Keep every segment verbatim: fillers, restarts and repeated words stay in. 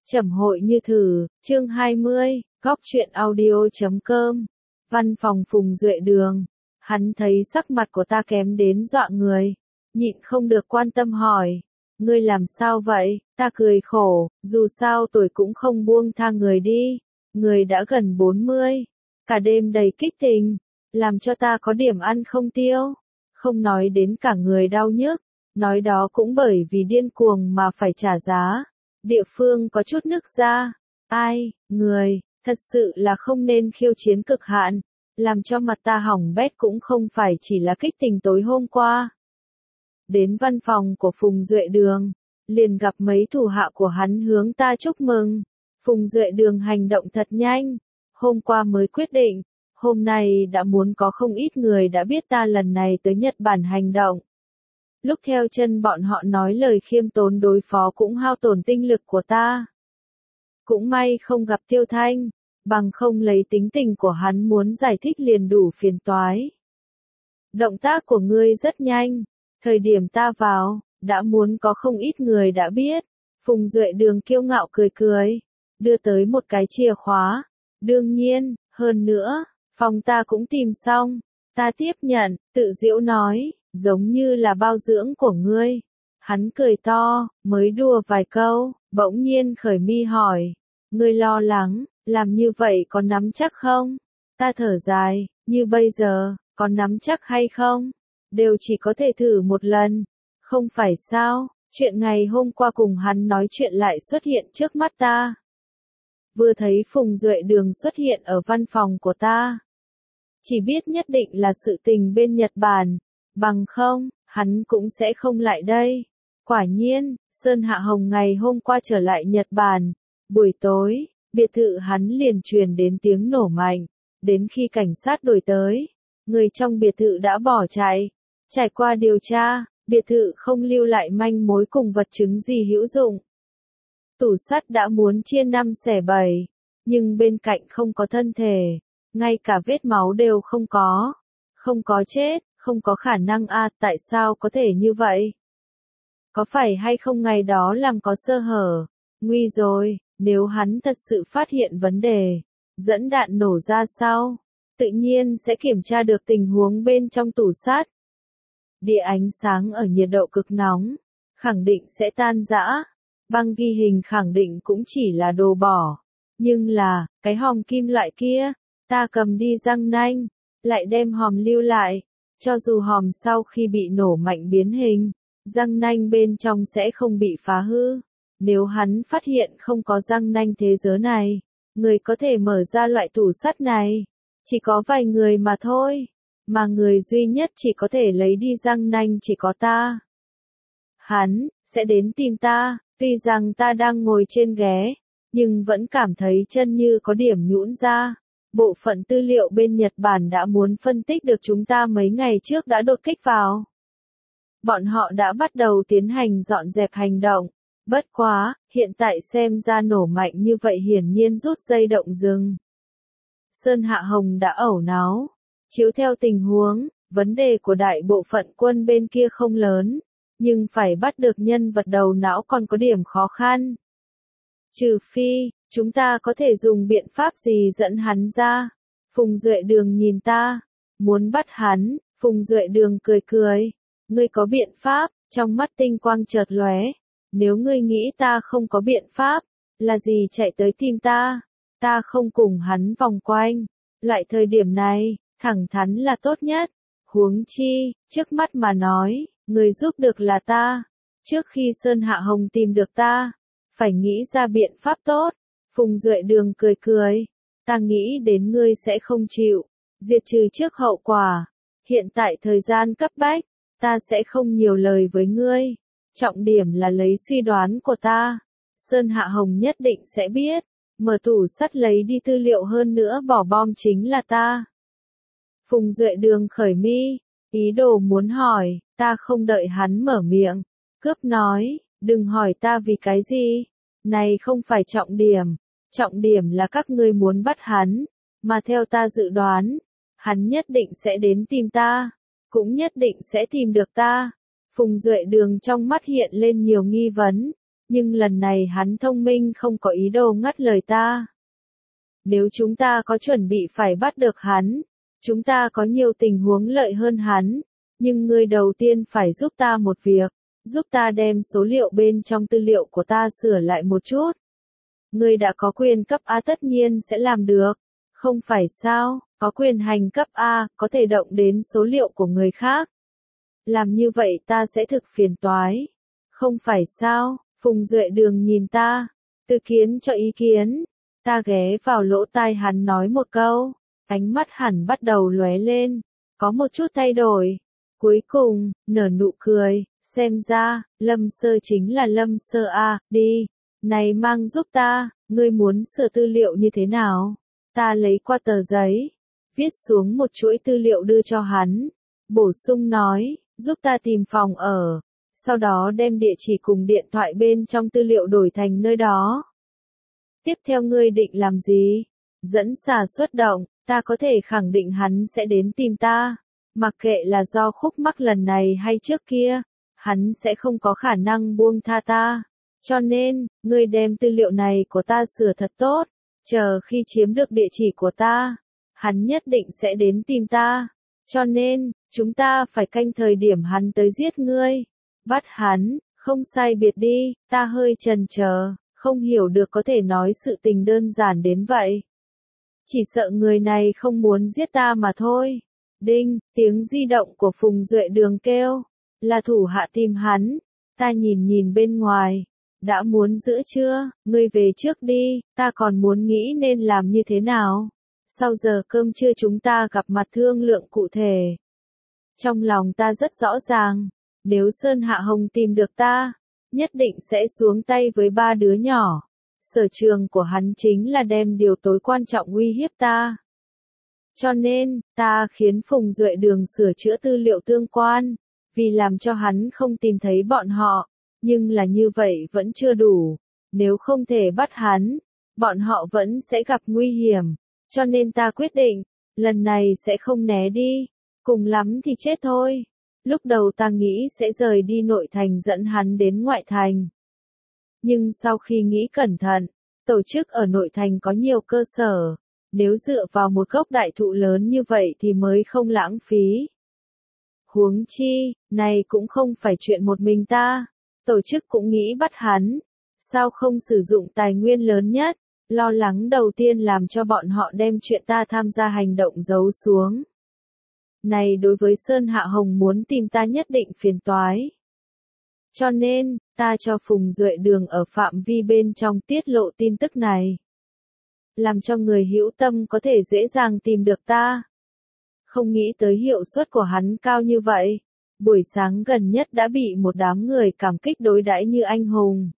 Trầm hội như thử, chương hai mươi, góc truyện audio chấm com. Văn phòng Phùng Duệ Đường. Hắn thấy sắc mặt của ta kém đến dọa người. Nhịn không được quan tâm hỏi. Ngươi làm sao vậy? Ta cười khổ, dù sao tuổi cũng không buông tha người đi. Người đã gần bốn mươi. Cả đêm đầy kích tình. Làm cho ta có điểm ăn không tiêu. Không nói đến cả người đau nhức. Nói đó cũng bởi vì điên cuồng mà phải trả giá. Địa phương có chút nứt ra. Ai, người, thật sự là không nên khiêu chiến cực hạn. Làm cho mặt ta hỏng bét cũng không phải chỉ là kích tình tối hôm qua. Đến văn phòng của Phùng Duệ Đường, liền gặp mấy thủ hạ của hắn hướng ta chúc mừng. Phùng Duệ Đường hành động thật nhanh. Hôm qua mới quyết định, hôm nay đã muốn có không ít người đã biết ta lần này tới Nhật Bản hành động. Lúc theo chân bọn họ nói lời khiêm tốn đối phó cũng hao tổn tinh lực của ta. Cũng may không gặp Tiêu Thanh, bằng không lấy tính tình của hắn muốn giải thích liền đủ phiền toái. Động tác của ngươi rất nhanh, thời điểm ta vào, đã muốn có không ít người đã biết. Phùng Duệ Đường kiêu ngạo cười cười, đưa tới một cái chìa khóa. Đương nhiên, hơn nữa, phòng ta cũng tìm xong. Ta tiếp nhận, tự giễu nói. Giống như là bao dưỡng của ngươi. Hắn cười to, mới đùa vài câu, bỗng nhiên khởi mi hỏi. Ngươi lo lắng, làm như vậy có nắm chắc không? Ta thở dài, như bây giờ, có nắm chắc hay không? Đều chỉ có thể thử một lần. Không phải sao, chuyện ngày hôm qua cùng hắn nói chuyện lại xuất hiện trước mắt ta. Vừa thấy Phùng Duệ Đường xuất hiện ở văn phòng của ta. Chỉ biết nhất định là sự tình bên Nhật Bản. Bằng không, hắn cũng sẽ không lại đây. Quả nhiên, Sơn Hạ Hồng ngày hôm qua trở lại Nhật Bản. Buổi tối, biệt thự hắn liền truyền đến tiếng nổ mạnh. Đến khi cảnh sát đuổi tới, người trong biệt thự đã bỏ chạy. Trải qua điều tra, biệt thự không lưu lại manh mối cùng vật chứng gì hữu dụng. Tủ sắt đã muốn chia năm xẻ bảy, nhưng bên cạnh không có thân thể, ngay cả vết máu đều không có. Không có chết. Không có khả năng a, à, tại sao có thể như vậy? Có phải hay không ngày đó làm có sơ hở? Nguy rồi, nếu hắn thật sự phát hiện vấn đề, dẫn đạn nổ ra sau, tự nhiên sẽ kiểm tra được tình huống bên trong tủ sắt. Địa ánh sáng ở nhiệt độ cực nóng, khẳng định sẽ tan rã. Băng ghi hình khẳng định cũng chỉ là đồ bỏ. Nhưng là, cái hòm kim loại kia, ta cầm đi răng nanh, lại đem hòm lưu lại. Cho dù hòm sau khi bị nổ mạnh biến hình, răng nanh bên trong sẽ không bị phá hư. Nếu hắn phát hiện không có răng nanh thế giới này, người có thể mở ra loại tủ sắt này. Chỉ có vài người mà thôi. Mà người duy nhất chỉ có thể lấy đi răng nanh chỉ có ta. Hắn, sẽ đến tìm ta, tuy rằng ta đang ngồi trên ghế, nhưng vẫn cảm thấy chân như có điểm nhũn ra. Bộ phận tư liệu bên Nhật Bản đã muốn phân tích được chúng ta mấy ngày trước đã đột kích vào. Bọn họ đã bắt đầu tiến hành dọn dẹp hành động. Bất quá, hiện tại xem ra nổ mạnh như vậy hiển nhiên rút dây động rừng. Sơn Hạ Hồng đã ẩu náo. Chiếu theo tình huống, vấn đề của đại bộ phận quân bên kia không lớn, nhưng phải bắt được nhân vật đầu não còn có điểm khó khăn. Trừ phi, chúng ta có thể dùng biện pháp gì dẫn hắn ra? Phùng Duệ Đường nhìn ta. Muốn bắt hắn, Phùng Duệ Đường cười cười. Ngươi có biện pháp, trong mắt tinh quang chợt lóe. Nếu ngươi nghĩ ta không có biện pháp, là gì chạy tới tìm ta? Ta không cùng hắn vòng quanh. Loại thời điểm này, thẳng thắn là tốt nhất. Huống chi, trước mắt mà nói, người giúp được là ta. Trước khi Sơn Hạ Hồng tìm được ta, phải nghĩ ra biện pháp tốt. Phùng Duệ Đường cười cười. Ta nghĩ đến ngươi sẽ không chịu. Diệt trừ trước hậu quả. Hiện tại thời gian cấp bách. Ta sẽ không nhiều lời với ngươi. Trọng điểm là lấy suy đoán của ta. Sơn Hạ Hồng nhất định sẽ biết. Mở tủ sắt lấy đi tư liệu hơn nữa bỏ bom chính là ta. Phùng Duệ Đường khởi mi. Ý đồ muốn hỏi. Ta không đợi hắn mở miệng. Cướp nói. Đừng hỏi ta vì cái gì. Này không phải trọng điểm. Trọng điểm là các ngươi muốn bắt hắn, mà theo ta dự đoán, hắn nhất định sẽ đến tìm ta, cũng nhất định sẽ tìm được ta. Phùng Duệ Đường trong mắt hiện lên nhiều nghi vấn. nhưng lần này hắn thông minh không có ý đồ ngắt lời ta. Nếu chúng ta có chuẩn bị phải bắt được hắn, chúng ta có nhiều tình huống lợi hơn hắn, nhưng ngươi đầu tiên phải giúp ta một việc, giúp ta đem số liệu bên trong tư liệu của ta sửa lại một chút. Ngươi đã có quyền cấp A tất nhiên sẽ làm được, không phải sao, có quyền hành cấp A, có thể động đến số liệu của người khác. Làm như vậy ta sẽ thực phiền toái. Không phải sao, Phùng Duệ Đường nhìn ta, Từ Kiến cho ý kiến. Ta ghé vào lỗ tai hắn nói một câu, ánh mắt hẳn bắt đầu lóe lên, có một chút thay đổi. Cuối cùng, nở nụ cười, xem ra, Lâm Sơ chính là Lâm Sơ A, đi, này mang giúp ta, ngươi muốn sửa tư liệu như thế nào? Ta lấy qua tờ giấy, viết xuống một chuỗi tư liệu đưa cho hắn, bổ sung nói, giúp ta tìm phòng ở, sau đó đem địa chỉ cùng điện thoại bên trong tư liệu đổi thành nơi đó. Tiếp theo ngươi định làm gì? Dẫn xà xuất động, ta có thể khẳng định hắn sẽ đến tìm ta. Mặc kệ là do khúc mắc lần này hay trước kia, hắn sẽ không có khả năng buông tha ta. Cho nên, ngươi đem tư liệu này của ta sửa thật tốt, chờ khi chiếm được địa chỉ của ta, hắn nhất định sẽ đến tìm ta. Cho nên, chúng ta phải canh thời điểm hắn tới giết ngươi. Bắt hắn, không sai biệt đi, ta hơi chần chờ, không hiểu được có thể nói sự tình đơn giản đến vậy. Chỉ sợ người này không muốn giết ta mà thôi. Đinh, tiếng di động của Phùng Duệ Đường kêu, là thủ hạ tìm hắn. Ta nhìn nhìn bên ngoài, đã muốn giữa trưa, ngươi về trước đi, ta còn muốn nghĩ nên làm như thế nào. Sau giờ cơm trưa chúng ta gặp mặt thương lượng cụ thể. Trong lòng ta rất rõ ràng, nếu Sơn Hạ Hồng tìm được ta, nhất định sẽ xuống tay với ba đứa nhỏ. Sở trường của hắn chính là đem điều tối quan trọng uy hiếp ta. Cho nên, ta khiến Phùng Duệ Đường sửa chữa tư liệu tương quan, vì làm cho hắn không tìm thấy bọn họ, nhưng là như vậy vẫn chưa đủ. Nếu không thể bắt hắn, bọn họ vẫn sẽ gặp nguy hiểm. Cho nên ta quyết định, lần này sẽ không né đi, cùng lắm thì chết thôi. Lúc đầu ta nghĩ sẽ rời đi nội thành dẫn hắn đến ngoại thành. Nhưng sau khi nghĩ cẩn thận, tổ chức ở nội thành có nhiều cơ sở, nếu dựa vào một gốc đại thụ lớn như vậy thì mới không lãng phí. Huống chi, này cũng không phải chuyện một mình ta, tổ chức cũng nghĩ bắt hắn, sao không sử dụng tài nguyên lớn nhất, lo lắng đầu tiên làm cho bọn họ đem chuyện ta tham gia hành động giấu xuống. Này đối với Sơn Hạ Hồng muốn tìm ta nhất định phiền toái. Cho nên, ta cho Phùng Duệ Đường ở phạm vi bên trong tiết lộ tin tức này. Làm cho người hữu tâm có thể dễ dàng tìm được ta. Không nghĩ tới hiệu suất của hắn cao như vậy. Buổi sáng gần nhất đã bị một đám người cảm kích đối đãi như anh hùng.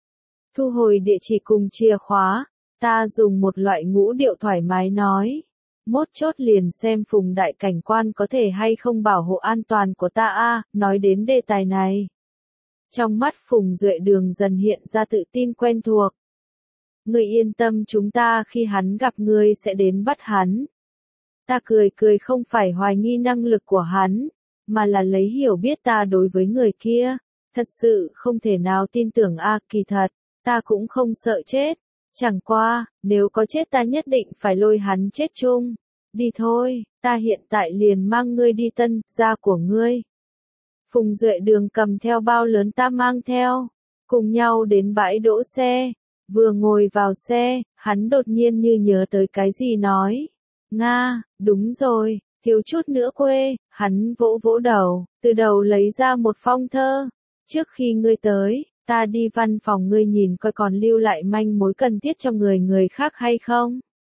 Thu hồi địa chỉ cùng chìa khóa, ta dùng một loại ngũ điệu thoải mái nói. Mốt chốt liền xem Phùng đại cảnh quan có thể hay không bảo hộ an toàn của ta a. Nói đến đề tài này. Trong mắt Phùng Duệ Đường dần hiện ra tự tin quen thuộc. Ngươi yên tâm, chúng ta khi hắn gặp ngươi sẽ đến bắt hắn. Ta cười cười, không phải hoài nghi năng lực của hắn, mà là lấy hiểu biết ta đối với người kia. Thật sự không thể nào tin tưởng a. Kỳ thật, ta cũng không sợ chết. Chẳng qua, nếu có chết ta nhất định phải lôi hắn chết chung. Đi thôi, ta hiện tại liền mang ngươi đi Tân gia của ngươi. Phùng Duệ Đường cầm theo bao lớn ta mang theo, cùng nhau đến bãi đỗ xe. Vừa ngồi vào xe, hắn đột nhiên như nhớ tới cái gì nói. Nga, đúng rồi, thiếu chút nữa quê. Hắn vỗ vỗ đầu, từ đầu lấy ra một phong thơ. Trước khi ngươi tới, ta đi văn phòng ngươi nhìn coi còn lưu lại manh mối cần thiết cho người người khác hay không.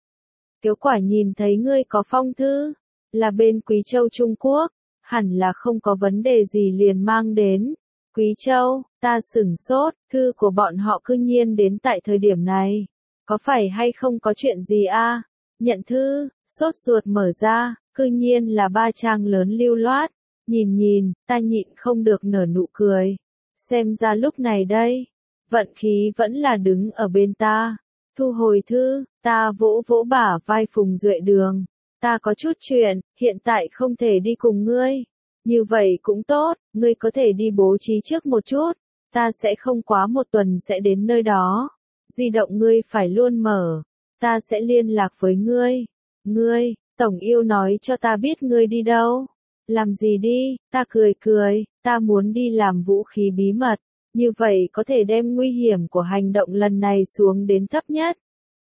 Kết quả nhìn thấy ngươi có phong thư, là bên Quý Châu Trung Quốc, hẳn là không có vấn đề gì liền mang đến. Quý Châu, ta sửng sốt, thư của bọn họ cư nhiên đến tại thời điểm này. Có phải hay không có chuyện gì a? Nhận thư, sốt ruột mở ra, cư nhiên là ba trang lớn lưu loát. Nhìn nhìn, ta nhịn không được nở nụ cười. Xem ra lúc này đây, vận khí vẫn là đứng ở bên ta. Thu hồi thư, ta vỗ vỗ bả vai Phùng Duệ Đường. Ta có chút chuyện, hiện tại không thể đi cùng ngươi. Như vậy cũng tốt, ngươi có thể đi bố trí trước một chút. Ta sẽ không quá một tuần sẽ đến nơi đó. Di động ngươi phải luôn mở. Ta sẽ liên lạc với ngươi. Ngươi, Tổng yêu nói cho ta biết ngươi đi đâu. Làm gì đi, ta cười cười, ta muốn đi làm vũ khí bí mật. Như vậy có thể đem nguy hiểm của hành động lần này xuống đến thấp nhất.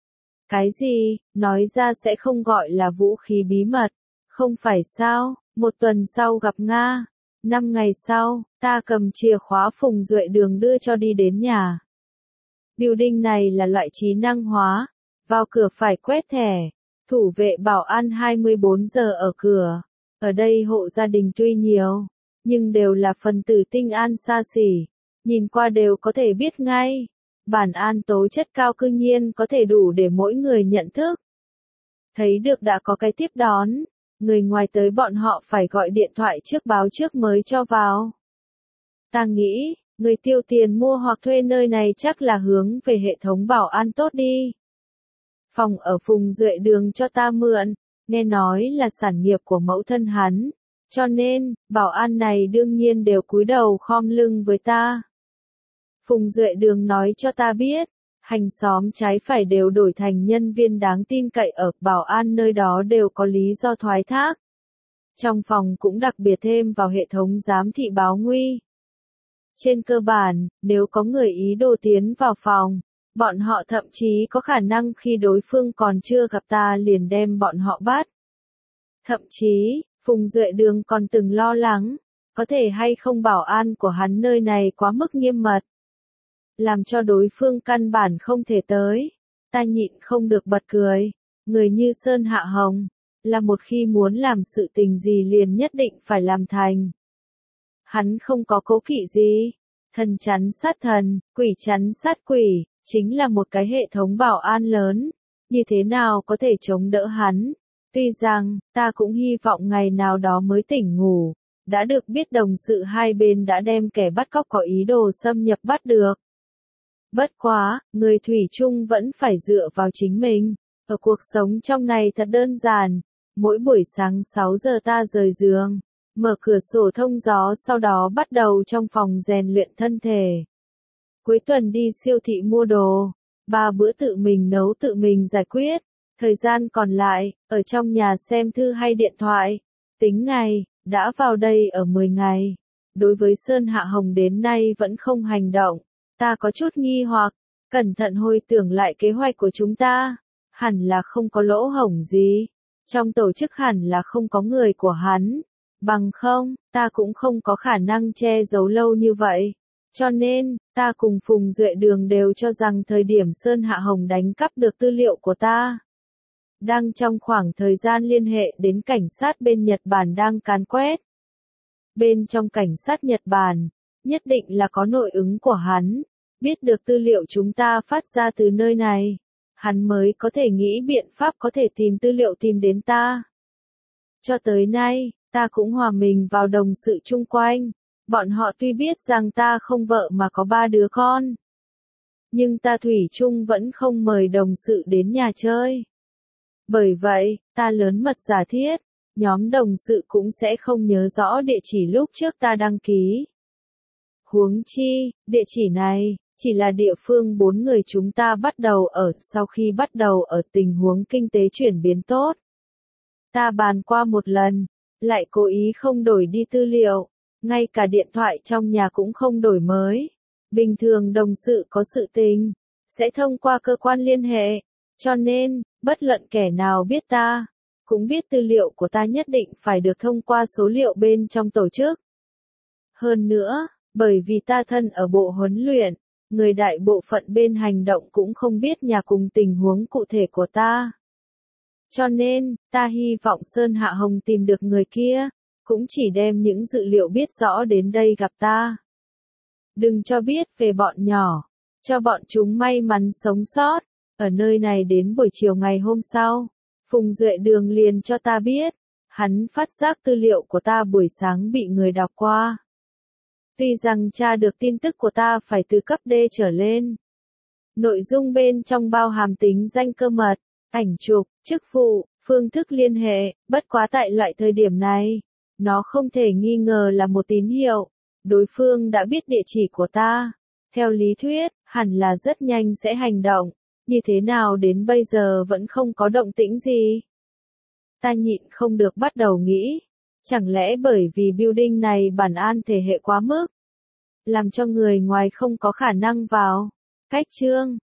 Cái gì, nói ra sẽ không gọi là vũ khí bí mật. Không phải sao, một tuần sau gặp Nga. Năm ngày sau, ta cầm chìa khóa Phùng Duệ Đường đưa cho đi đến nhà. Building này là loại trí năng hóa. Vào cửa phải quét thẻ. Thủ vệ bảo an hai mươi bốn giờ ở cửa. Ở đây hộ gia đình tuy nhiều, nhưng đều là phần tử tinh an xa xỉ. Nhìn qua đều có thể biết ngay. Bản an tố chất cao cư nhiên có thể đủ để mỗi người nhận thức. Thấy được đã có cái tiếp đón. Người ngoài tới bọn họ phải gọi điện thoại trước báo trước mới cho vào. Ta nghĩ, người tiêu tiền mua hoặc thuê nơi này chắc là hướng về hệ thống bảo an tốt đi. Phòng ở Phùng Duệ Đường cho ta mượn, nghe nói là sản nghiệp của mẫu thân hắn. Cho nên, bảo an này đương nhiên đều cúi đầu khom lưng với ta. Phùng Duệ Đường nói cho ta biết, hành xóm trái phải đều đổi thành nhân viên đáng tin cậy ở bảo an nơi đó đều có lý do thoái thác. Trong phòng cũng đặc biệt thêm vào hệ thống giám thị báo nguy. Trên cơ bản, nếu có người ý đồ tiến vào phòng, bọn họ thậm chí có khả năng khi đối phương còn chưa gặp ta liền đem bọn họ bắt. Thậm chí, Phùng Duệ Đường còn từng lo lắng, có thể hay không bảo an của hắn nơi này quá mức nghiêm mật. Làm cho đối phương căn bản không thể tới. Ta nhịn không được bật cười. Người như Sơn Hạ Hồng, là một khi muốn làm sự tình gì liền nhất định phải làm thành. Hắn không có cố kỵ gì. Thần chắn sát thần, quỷ chắn sát quỷ, chính là một cái hệ thống bảo an lớn. Như thế nào có thể chống đỡ hắn? Tuy rằng, ta cũng hy vọng ngày nào đó mới tỉnh ngủ. Đã được biết đồng sự hai bên đã đem kẻ bắt cóc có ý đồ xâm nhập bắt được. Bất quá, người thủy chung vẫn phải dựa vào chính mình. Ở cuộc sống trong này thật đơn giản. Mỗi buổi sáng sáu giờ ta rời giường, mở cửa sổ thông gió sau đó bắt đầu trong phòng rèn luyện thân thể. Cuối tuần đi siêu thị mua đồ, ba bữa tự mình nấu tự mình giải quyết. Thời gian còn lại, ở trong nhà xem thư hay điện thoại. Tính ngày, đã vào đây ở mười ngày. Đối với Sơn Hạ Hồng đến nay vẫn không hành động. Ta có chút nghi hoặc, cẩn thận hồi tưởng lại kế hoạch của chúng ta. Hẳn là không có lỗ hổng gì. Trong tổ chức hẳn là không có người của hắn. Bằng không, ta cũng không có khả năng che giấu lâu như vậy. Cho nên, ta cùng Phùng Duệ Đường đều cho rằng thời điểm Sơn Hạ Hồng đánh cắp được tư liệu của ta. Đang trong khoảng thời gian liên hệ đến cảnh sát bên Nhật Bản đang càn quét. Bên trong cảnh sát Nhật Bản, nhất định là có nội ứng của hắn. Biết được tư liệu chúng ta phát ra từ nơi này. Hắn mới có thể nghĩ biện pháp có thể tìm tư liệu tìm đến ta. Cho tới nay, ta cũng hòa mình vào đồng sự chung quanh. Bọn họ tuy biết rằng ta không vợ mà có ba đứa con. Nhưng ta thủy chung vẫn không mời đồng sự đến nhà chơi. Bởi vậy, ta lớn mật giả thiết, nhóm đồng sự cũng sẽ không nhớ rõ địa chỉ lúc trước ta đăng ký. Huống chi, địa chỉ này, chỉ là địa phương bốn người chúng ta bắt đầu ở sau khi bắt đầu ở tình huống kinh tế chuyển biến tốt. Ta bàn qua một lần, lại cố ý không đổi đi tư liệu, ngay cả điện thoại trong nhà cũng không đổi mới. Bình thường đồng sự có sự tình, sẽ thông qua cơ quan liên hệ, cho nên, bất luận kẻ nào biết ta, cũng biết tư liệu của ta nhất định phải được thông qua số liệu bên trong tổ chức. Hơn nữa, bởi vì ta thân ở bộ huấn luyện, người đại bộ phận bên hành động cũng không biết nhà cùng tình huống cụ thể của ta. Cho nên, ta hy vọng Sơn Hạ Hồng tìm được người kia, cũng chỉ đem những dữ liệu biết rõ đến đây gặp ta. Đừng cho biết về bọn nhỏ, cho bọn chúng may mắn sống sót. Ở nơi này đến buổi chiều ngày hôm sau, Phùng Duệ Đường liền cho ta biết, hắn phát giác tư liệu của ta buổi sáng bị người đọc qua. Tuy rằng tra được tin tức của ta phải từ cấp D trở lên. Nội dung bên trong bao hàm tính danh cơ mật, ảnh chụp, chức vụ, phương thức liên hệ, bất quá tại loại thời điểm này, nó không thể nghi ngờ là một tín hiệu. Đối phương đã biết địa chỉ của ta, Theo lý thuyết, hẳn là rất nhanh sẽ hành động, như thế nào đến bây giờ vẫn không có động tĩnh gì? Ta nhịn không được bắt đầu nghĩ, chẳng lẽ bởi vì building này bản an thể hệ quá mức, làm cho người ngoài không có khả năng vào. Cách chương